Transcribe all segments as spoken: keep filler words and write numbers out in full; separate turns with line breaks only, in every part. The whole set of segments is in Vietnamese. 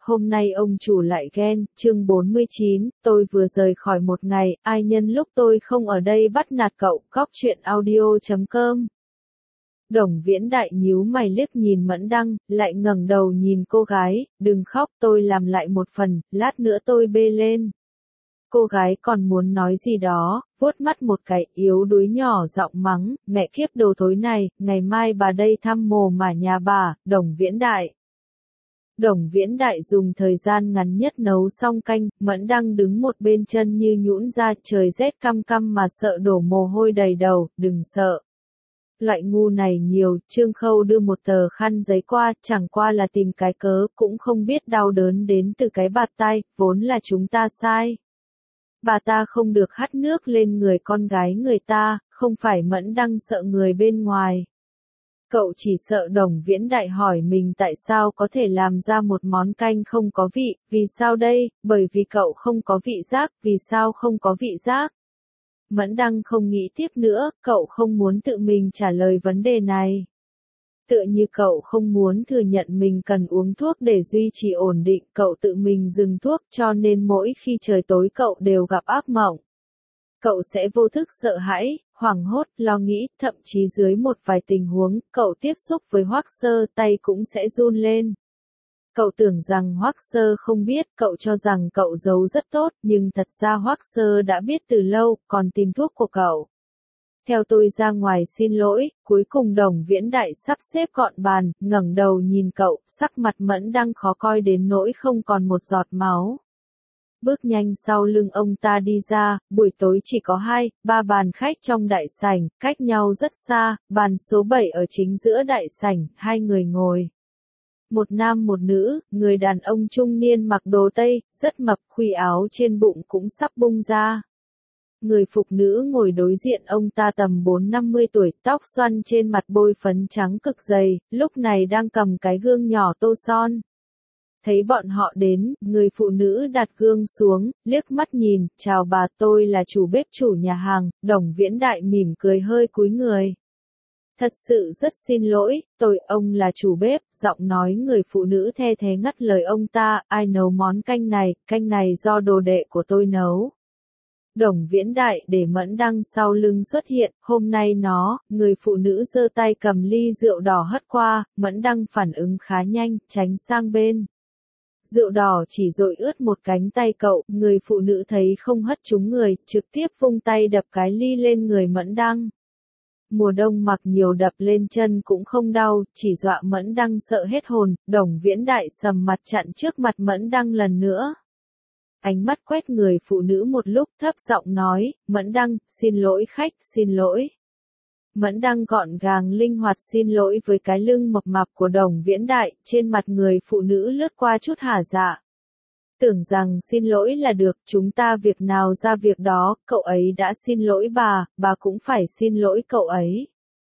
hôm nay ông chủ lại ghen, chương bốn mươi chín, tôi vừa rời khỏi một ngày, ai nhân lúc tôi không ở đây bắt nạt cậu, góc chuyện audio chấm com. Đồng Viễn Đại nhíu mày liếc nhìn Mẫn Đăng, lại ngẩng đầu nhìn cô gái, đừng khóc, tôi làm lại một phần, lát nữa tôi bê lên. Cô gái còn muốn nói gì đó, vuốt mắt một cái, yếu đuối nhỏ giọng mắng, mẹ kiếp đồ thối này, ngày mai bà đây thăm mồ mả nhà bà, Đồng Viễn Đại. Đồng Viễn Đại dùng thời gian ngắn nhất nấu xong canh, Mẫn Đăng đứng một bên chân như nhũn ra, trời rét căm căm mà sợ đổ mồ hôi đầy đầu, đừng sợ. Loại ngu này nhiều, Trương Khâu đưa một tờ khăn giấy qua, chẳng qua là tìm cái cớ, cũng không biết đau đớn đến từ cái bạt tay, vốn là chúng ta sai. Bà ta không được hắt nước lên người con gái người ta, không phải Mẫn Đăng sợ người bên ngoài. Cậu chỉ sợ Đồng Viễn Đại hỏi mình tại sao có thể làm ra một món canh không có vị, vì sao đây, bởi vì cậu không có vị giác, vì sao không có vị giác. Mẫn Đăng không nghĩ tiếp nữa, cậu không muốn tự mình trả lời vấn đề này. Tựa như cậu không muốn thừa nhận mình cần uống thuốc để duy trì ổn định, cậu tự mình dừng thuốc cho nên mỗi khi trời tối cậu đều gặp ác mộng. Cậu sẽ vô thức sợ hãi, hoảng hốt, lo nghĩ, thậm chí dưới một vài tình huống, cậu tiếp xúc với Hoắc Sơ tay cũng sẽ run lên. Cậu tưởng rằng Hoắc Sơ không biết, cậu cho rằng cậu giấu rất tốt, nhưng thật ra Hoắc Sơ đã biết từ lâu, còn tìm thuốc của cậu. Theo tôi ra ngoài xin lỗi, cuối cùng Đồng Viễn Đại sắp xếp gọn bàn, ngẩng đầu nhìn cậu, sắc mặt Mẫn Đăng khó coi đến nỗi không còn một giọt máu. Bước nhanh sau lưng ông ta đi ra, buổi tối chỉ có hai, ba bàn khách trong đại sảnh, cách nhau rất xa, bàn số bảy ở chính giữa đại sảnh, hai người ngồi. Một nam một nữ, người đàn ông trung niên mặc đồ Tây, rất mập, khuy áo trên bụng cũng sắp bung ra. Người phụ nữ ngồi đối diện ông ta tầm bốn năm mươi tuổi, tóc xoăn trên mặt bôi phấn trắng cực dày, lúc này đang cầm cái gương nhỏ tô son. Thấy bọn họ đến, người phụ nữ đặt gương xuống, liếc mắt nhìn, chào bà, tôi là chủ bếp chủ nhà hàng, Đồng Viễn Đại mỉm cười hơi cúi người. Thật sự rất xin lỗi, tôi, ông là chủ bếp, giọng nói người phụ nữ the thế ngắt lời ông ta, ai nấu món canh này, canh này do đồ đệ của tôi nấu. Đồng Viễn Đại để Mẫn Đăng sau lưng xuất hiện, hôm nay nó, người phụ nữ giơ tay cầm ly rượu đỏ hất qua, Mẫn Đăng phản ứng khá nhanh, tránh sang bên. Rượu đỏ chỉ dội ướt một cánh tay cậu, người phụ nữ thấy không hất trúng người, trực tiếp vung tay đập cái ly lên người Mẫn Đăng. Mùa đông mặc nhiều đập lên chân cũng không đau, chỉ dọa Mẫn Đăng sợ hết hồn, Đồng Viễn Đại sầm mặt chặn trước mặt Mẫn Đăng lần nữa. Ánh mắt quét người phụ nữ một lúc thấp giọng nói, Mẫn Đăng, xin lỗi khách, xin lỗi. Mẫn Đăng gọn gàng linh hoạt xin lỗi với cái lưng mập mạp của Đồng Viễn Đại, trên mặt người phụ nữ lướt qua chút hả dạ. Tưởng rằng xin lỗi là được, chúng ta việc nào ra việc đó, cậu ấy đã xin lỗi bà, bà cũng phải xin lỗi cậu ấy.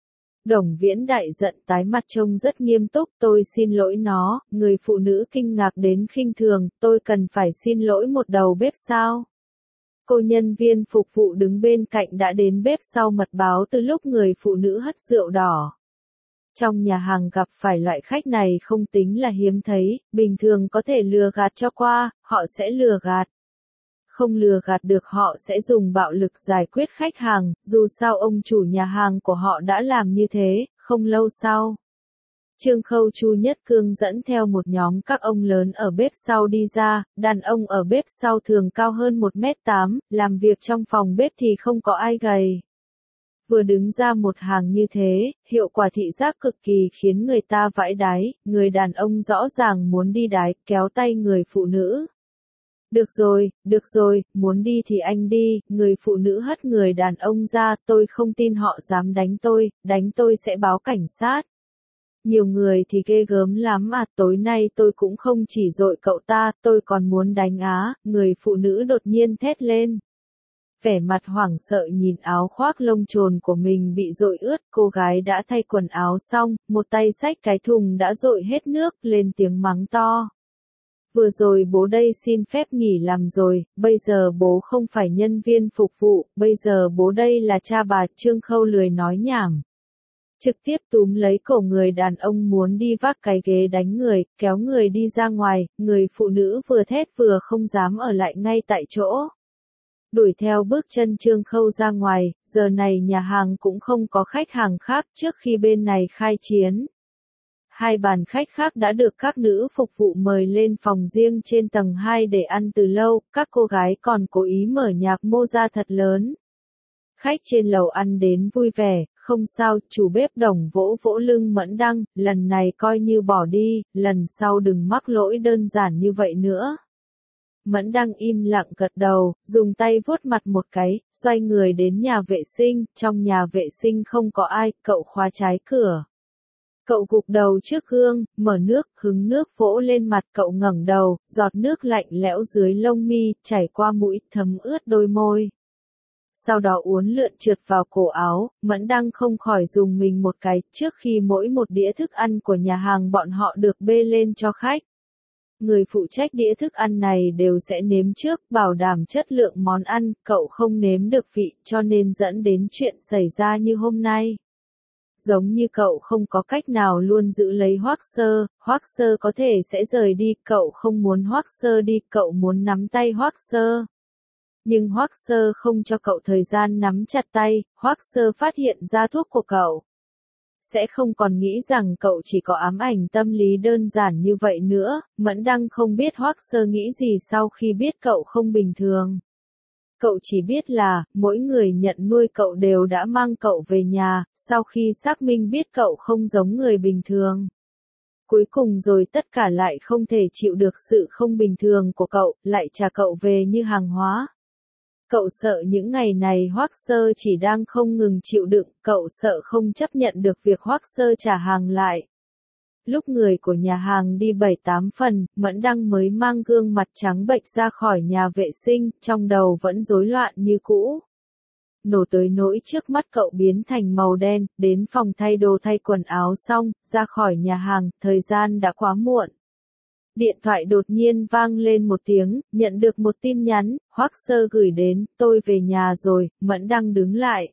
Đồng Viễn Đại giận tái mặt trông rất nghiêm túc, tôi xin lỗi nó, người phụ nữ kinh ngạc đến khinh thường, tôi cần phải xin lỗi một đầu bếp sao? Cô nhân viên phục vụ đứng bên cạnh đã đến bếp sau mật báo từ lúc người phụ nữ hất rượu đỏ. Trong nhà hàng gặp phải loại khách này không tính là hiếm thấy, bình thường có thể lừa gạt cho qua, họ sẽ lừa gạt. Không lừa gạt được họ sẽ dùng bạo lực giải quyết khách hàng, dù sao ông chủ nhà hàng của họ đã làm như thế, không lâu sau. Trương Khâu Chu Nhất Cương dẫn theo một nhóm các ông lớn ở bếp sau đi ra, đàn ông ở bếp sau thường cao hơn một mét tám, làm việc trong phòng bếp thì không có ai gầy. Vừa đứng ra một hàng như thế, hiệu quả thị giác cực kỳ khiến người ta vãi đái, người đàn ông rõ ràng muốn đi đái, kéo tay người phụ nữ. Được rồi, được rồi, muốn đi thì anh đi, người phụ nữ hất người đàn ông ra, tôi không tin họ dám đánh tôi, đánh tôi sẽ báo cảnh sát. Nhiều người thì ghê gớm lắm à, tối nay tôi cũng không chỉ dội cậu ta, tôi còn muốn đánh á, người phụ nữ đột nhiên thét lên. Vẻ mặt hoảng sợ nhìn áo khoác lông trồn của mình bị dội ướt, cô gái đã thay quần áo xong, một tay xách cái thùng đã dội hết nước, lên tiếng mắng to. Vừa rồi bố đây xin phép nghỉ làm rồi, bây giờ bố không phải nhân viên phục vụ, bây giờ bố đây là cha bà, Trương Khâu lười nói nhảm. trực tiếp túm lấy cổ người đàn ông muốn đi vác cái ghế đánh người, kéo người đi ra ngoài, người phụ nữ vừa thét vừa không dám ở lại ngay tại chỗ. Đuổi theo bước chân Trương Khâu ra ngoài, giờ này nhà hàng cũng không có khách hàng khác trước khi bên này khai chiến. Hai bàn khách khác đã được các nữ phục vụ mời lên phòng riêng trên tầng hai để ăn từ lâu, các cô gái còn cố ý mở nhạc mô ra thật lớn. Khách trên lầu ăn đến vui vẻ, không sao, chủ bếp Đồng vỗ vỗ lưng Mẫn Đăng, lần này coi như bỏ đi, lần sau đừng mắc lỗi đơn giản như vậy nữa. Mẫn Đăng im lặng gật đầu, dùng tay vuốt mặt một cái, xoay người đến nhà vệ sinh, trong nhà vệ sinh không có ai, cậu khóa trái cửa. Cậu gục đầu trước gương, mở nước, hứng nước vỗ lên mặt, cậu ngẩng đầu, giọt nước lạnh lẽo dưới lông mi, chảy qua mũi, thấm ướt đôi môi. Sau đó uốn lượn trượt vào cổ áo, Mẫn Đăng không khỏi dùng mình một cái, trước khi mỗi một đĩa thức ăn của nhà hàng bọn họ được bê lên cho khách. Người phụ trách đĩa thức ăn này đều sẽ nếm trước, bảo đảm chất lượng món ăn, cậu không nếm được vị, cho nên dẫn đến chuyện xảy ra như hôm nay. Giống như cậu không có cách nào luôn giữ lấy Hoắc Sơ, Hoắc Sơ có thể sẽ rời đi, cậu không muốn Hoắc Sơ đi, cậu muốn nắm tay Hoắc Sơ. Nhưng Hoắc Sơ không cho cậu thời gian nắm chặt tay, Hoắc Sơ phát hiện ra thuốc của cậu. Sẽ không còn nghĩ rằng cậu chỉ có ám ảnh tâm lý đơn giản như vậy nữa, Mẫn Đăng không biết Hoắc Sơ nghĩ gì sau khi biết cậu không bình thường. Cậu chỉ biết là, mỗi người nhận nuôi cậu đều đã mang cậu về nhà, sau khi xác minh biết cậu không giống người bình thường. Cuối cùng rồi tất cả lại không thể chịu được sự không bình thường của cậu, lại trả cậu về như hàng hóa. Cậu sợ những ngày này Hoắc Sơ chỉ đang không ngừng chịu đựng, cậu sợ không chấp nhận được việc Hoắc Sơ trả hàng lại. Lúc người của nhà hàng đi bảy tám phần, Mẫn Đăng mới mang gương mặt trắng bệch ra khỏi nhà vệ sinh, trong đầu vẫn rối loạn như cũ. Nổ tới nỗi trước mắt cậu biến thành màu đen, đến phòng thay đồ thay quần áo xong, ra khỏi nhà hàng, thời gian đã quá muộn. Điện thoại đột nhiên vang lên một tiếng, nhận được một tin nhắn, Hoắc Sơ gửi đến, tôi về nhà rồi, Mẫn Đăng đứng lại.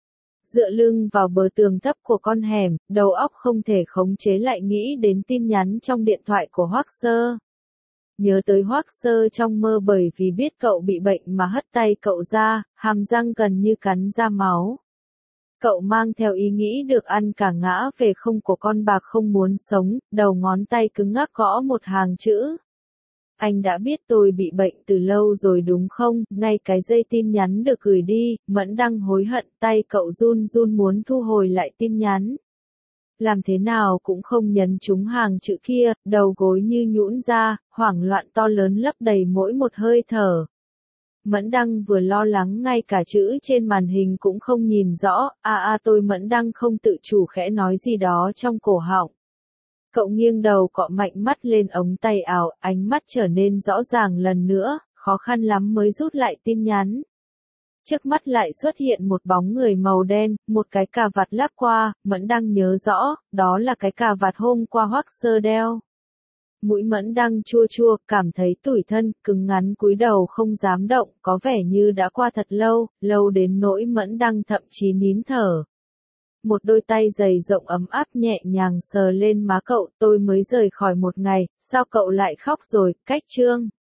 Dựa lưng vào bờ tường thấp của con hẻm, đầu óc không thể khống chế lại nghĩ đến tin nhắn trong điện thoại của Hoắc Sơ. Nhớ tới Hoắc Sơ trong mơ bởi vì biết cậu bị bệnh mà hất tay cậu ra, hàm răng gần như cắn ra máu. Cậu mang theo ý nghĩ được ăn cả ngã về không của con bạc không muốn sống, đầu ngón tay cứng ngắc gõ một hàng chữ. Anh đã biết tôi bị bệnh từ lâu rồi đúng không? Ngay cái dây tin nhắn được gửi đi, Mẫn Đăng hối hận, tay cậu run run muốn thu hồi lại tin nhắn. Làm thế nào cũng không nhấn trúng hàng chữ kia, đầu gối như nhũn ra, hoảng loạn to lớn lấp đầy mỗi một hơi thở. Mẫn Đăng vừa lo lắng ngay cả chữ trên màn hình cũng không nhìn rõ, a a tôi Mẫn Đăng không tự chủ khẽ nói gì đó trong cổ họng. Cậu nghiêng đầu cọ mạnh mắt lên ống tay áo, ánh mắt trở nên rõ ràng lần nữa, khó khăn lắm mới rút lại tin nhắn. Trước mắt lại xuất hiện một bóng người màu đen, một cái cà vạt lắp qua, Mẫn Đăng nhớ rõ, đó là cái cà vạt hôm qua Hoắc Sơ đeo. Mũi Mẫn Đăng chua chua, cảm thấy tủi thân, cứng ngắn cúi đầu không dám động, có vẻ như đã qua thật lâu, lâu đến nỗi Mẫn Đăng thậm chí nín thở. Một đôi tay dày rộng ấm áp nhẹ nhàng sờ lên má cậu, tôi mới rời khỏi một ngày, sao cậu lại khóc rồi, cách Trương.